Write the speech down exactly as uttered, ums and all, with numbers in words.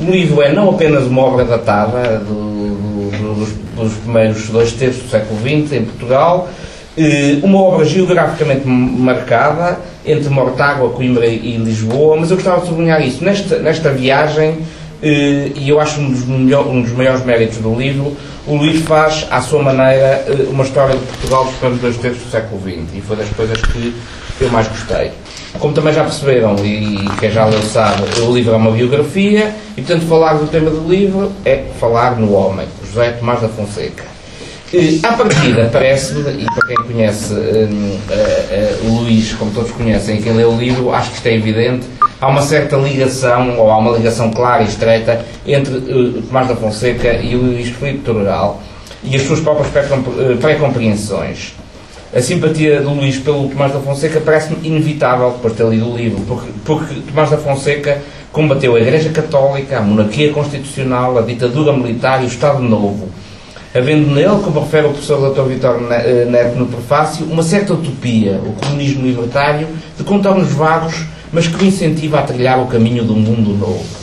O livro é não apenas uma obra datada do, do, dos, dos primeiros dois terços do século vinte em Portugal, uma obra geograficamente marcada entre Mortágua, Coimbra e Lisboa, mas eu gostava de sublinhar isso. Nesta, nesta viagem, e eu acho um dos, melhor, um dos maiores méritos do livro, o Luís faz, à sua maneira, uma história de Portugal dos primeiros dois terços do século vinte, e foi das coisas que eu mais gostei. Como também já perceberam, e quem já leu sabe, o livro é uma biografia, e portanto falar do tema do livro é falar no homem, José Tomás da Fonseca. À partida, parece-me, e para quem conhece uh, uh, uh, o Luís, como todos conhecem, e quem lê o livro, acho que isto é evidente, há uma certa ligação, ou há uma ligação clara e estreita, entre uh, Tomás da Fonseca e o Luís Filipe Torgal, e as suas próprias pré-compreensões. A simpatia do Luís pelo Tomás da Fonseca parece-me inevitável depois de ter lido o livro, porque, porque Tomás da Fonseca combateu a Igreja Católica, a monarquia constitucional, a ditadura militar e o Estado Novo, havendo nele, como refere o professor doutor Vítor Neto no prefácio, uma certa utopia, o comunismo libertário, de contornos vagos, mas que o incentiva a trilhar o caminho de um mundo novo.